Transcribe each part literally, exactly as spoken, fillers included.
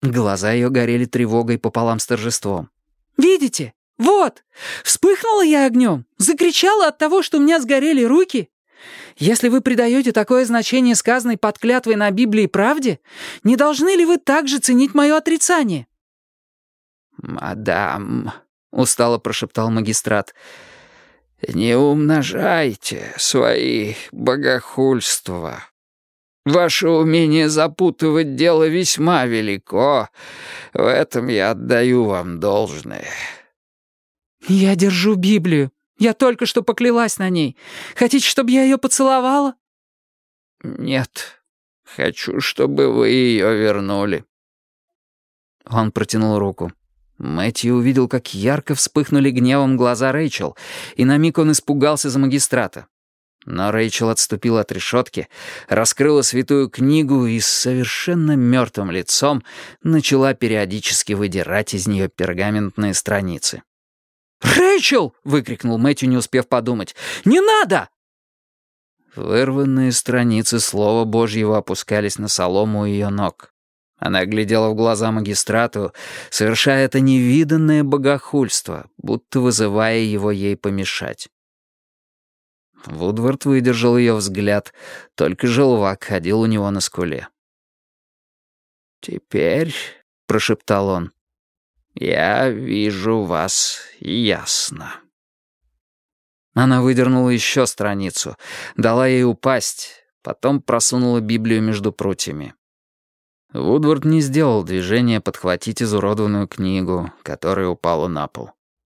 Глаза ее горели тревогой пополам с торжеством. «Видите? Вот! Вспыхнула я огнем, закричала от того, что у меня сгорели руки. Если вы придаете такое значение сказанной под клятвой на Библии правде, не должны ли вы также ценить мое отрицание?» «Мадам», — устало прошептал магистрат, — «не умножайте свои богохульства. Ваше умение запутывать дело весьма велико, в этом я отдаю вам должное». «Я держу Библию. Я только что поклялась на ней. Хотите, чтобы я ее поцеловала?» «Нет, хочу, чтобы вы ее вернули». Он протянул руку. Мэтью увидел, как ярко вспыхнули гневом глаза Рэйчел, и на миг он испугался за магистрата. Но Рэйчел отступила от решетки, раскрыла святую книгу и с совершенно мертвым лицом начала периодически выдирать из нее пергаментные страницы. «Рэйчел!» — выкрикнул Мэтью, не успев подумать. «Не надо!» Вырванные страницы Слова Божьего опускались на солому у ее ног. Она глядела в глаза магистрату, совершая это невиданное богохульство, будто вызывая его ей помешать. Вудвард выдержал ее взгляд, только желвак ходил у него на скуле. «Теперь», — прошептал он, — «я вижу вас ясно». Она выдернула еще страницу, дала ей упасть, потом просунула Библию между прутьями. Вудвард не сделал движения подхватить изуродованную книгу, которая упала на пол.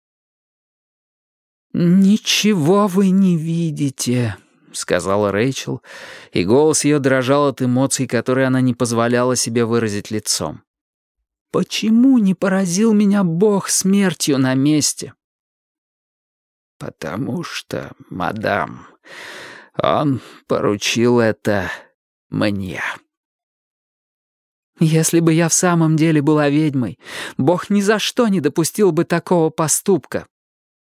«Ничего вы не видите», — сказала Рэйчел, и голос ее дрожал от эмоций, которые она не позволяла себе выразить лицом. «Почему не поразил меня Бог смертью на месте?» «Потому что, мадам, он поручил это мне». «Если бы я в самом деле была ведьмой, Бог ни за что не допустил бы такого поступка».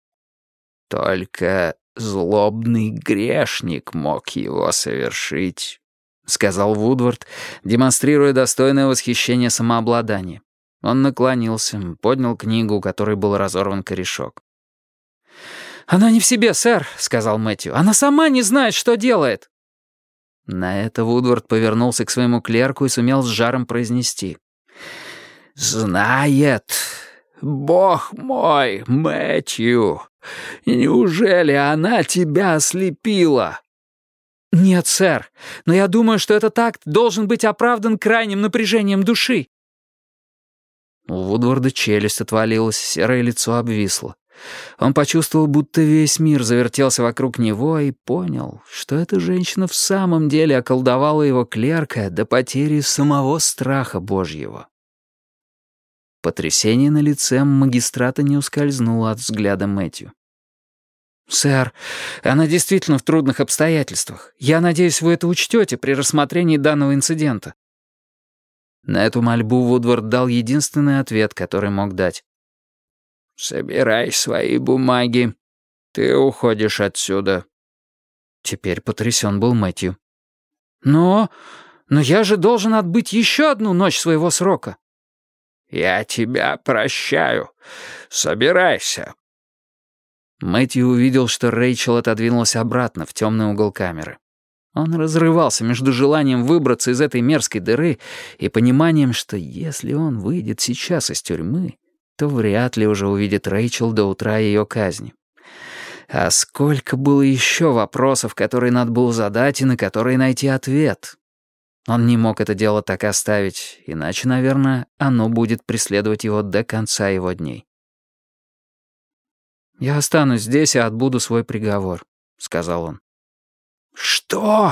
«Только злобный грешник мог его совершить», — сказал Вудвард, демонстрируя достойное восхищение самообладание. Он наклонился, поднял книгу, у которой был разорван корешок. «Она не в себе, сэр», — сказал Мэтью. «Она сама не знает, что делает». На это Вудвард повернулся к своему клерку и сумел с жаром произнести. «Знает! Бог мой, Мэтью! Неужели она тебя ослепила?» «Нет, сэр, но я думаю, что этот акт должен быть оправдан крайним напряжением души». У Вудварда челюсть отвалилась, серое лицо обвисло. Он почувствовал, будто весь мир завертелся вокруг него, и понял, что эта женщина в самом деле околдовала его клерка до потери самого страха Божьего. Потрясение на лице магистрата не ускользнуло от взгляда Мэтью. «Сэр, она действительно в трудных обстоятельствах. Я надеюсь, вы это учтете при рассмотрении данного инцидента». На эту мольбу Вудвард дал единственный ответ, который мог дать. «Собирай свои бумаги. Ты уходишь отсюда». Теперь потрясен был Мэтью. «Но... но я же должен отбыть еще одну ночь своего срока». «Я тебя прощаю. Собирайся». Мэтью увидел, что Рэйчел отодвинулась обратно в темный угол камеры. Он разрывался между желанием выбраться из этой мерзкой дыры и пониманием, что если он выйдет сейчас из тюрьмы, то вряд ли уже увидит Рэйчел до утра ее казни. А сколько было еще вопросов, которые надо было задать и на которые найти ответ. Он не мог это дело так оставить, иначе, наверное, оно будет преследовать его до конца его дней. «Я останусь здесь и отбуду свой приговор», — сказал он. «Что?»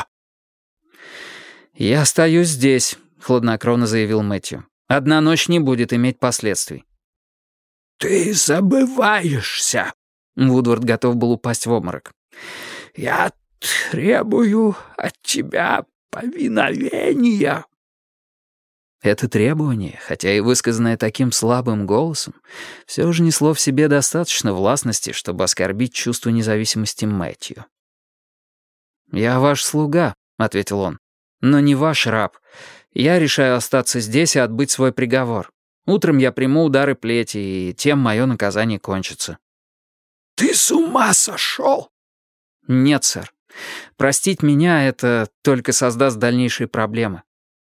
«Я остаюсь здесь», — хладнокровно заявил Мэтью. «Одна ночь не будет иметь последствий». «Ты забываешься!» Вудвард готов был упасть в обморок. «Я требую от тебя повиновения». Это требование, хотя и высказанное таким слабым голосом, все же несло в себе достаточно властности, чтобы оскорбить чувство независимости Мэтью. «Я ваш слуга», — ответил он, — «но не ваш раб. Я решаю остаться здесь и отбыть свой приговор. Утром я приму удары плети, и тем мое наказание кончится». «Ты с ума сошел?» «Нет, сэр. Простить меня — это только создаст дальнейшие проблемы».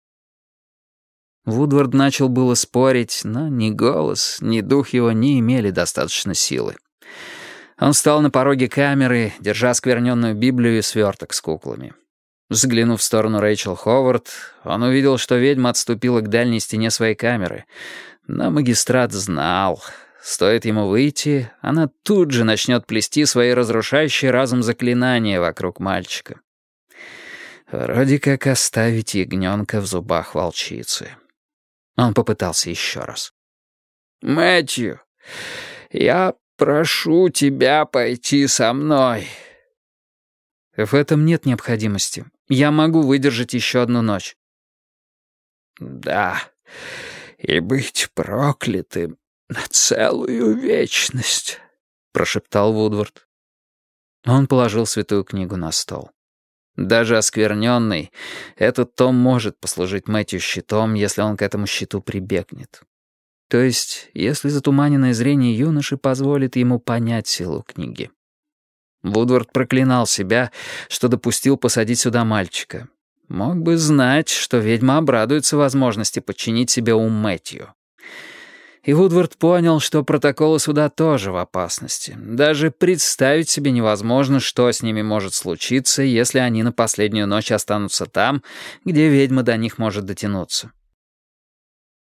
Вудвард начал было спорить, но ни голос, ни дух его не имели достаточно силы. Он встал на пороге камеры, держа оскверненную Библию и сверток с куклами. Взглянув в сторону Рэйчел Ховард, он увидел, что ведьма отступила к дальней стене своей камеры. Но магистрат знал, стоит ему выйти, она тут же начнет плести свои разрушающие разум заклинания вокруг мальчика. Вроде как оставить ягненка в зубах волчицы. Он попытался еще раз. «Мэтью, я прошу тебя пойти со мной». «В этом нет необходимости. Я могу выдержать еще одну ночь». «Да, и быть проклятым на целую вечность», — прошептал Вудвард. Он положил святую книгу на стол. Даже оскверненный, этот том может послужить Мэтью щитом, если он к этому щиту прибегнет. То есть, если затуманенное зрение юноши позволит ему понять силу книги. Вудвард проклинал себя, что допустил посадить сюда мальчика. Мог бы знать, что ведьма обрадуется возможности подчинить себе ум Мэтью. И Вудвард понял, что протоколы суда тоже в опасности. Даже представить себе невозможно, что с ними может случиться, если они на последнюю ночь останутся там, где ведьма до них может дотянуться.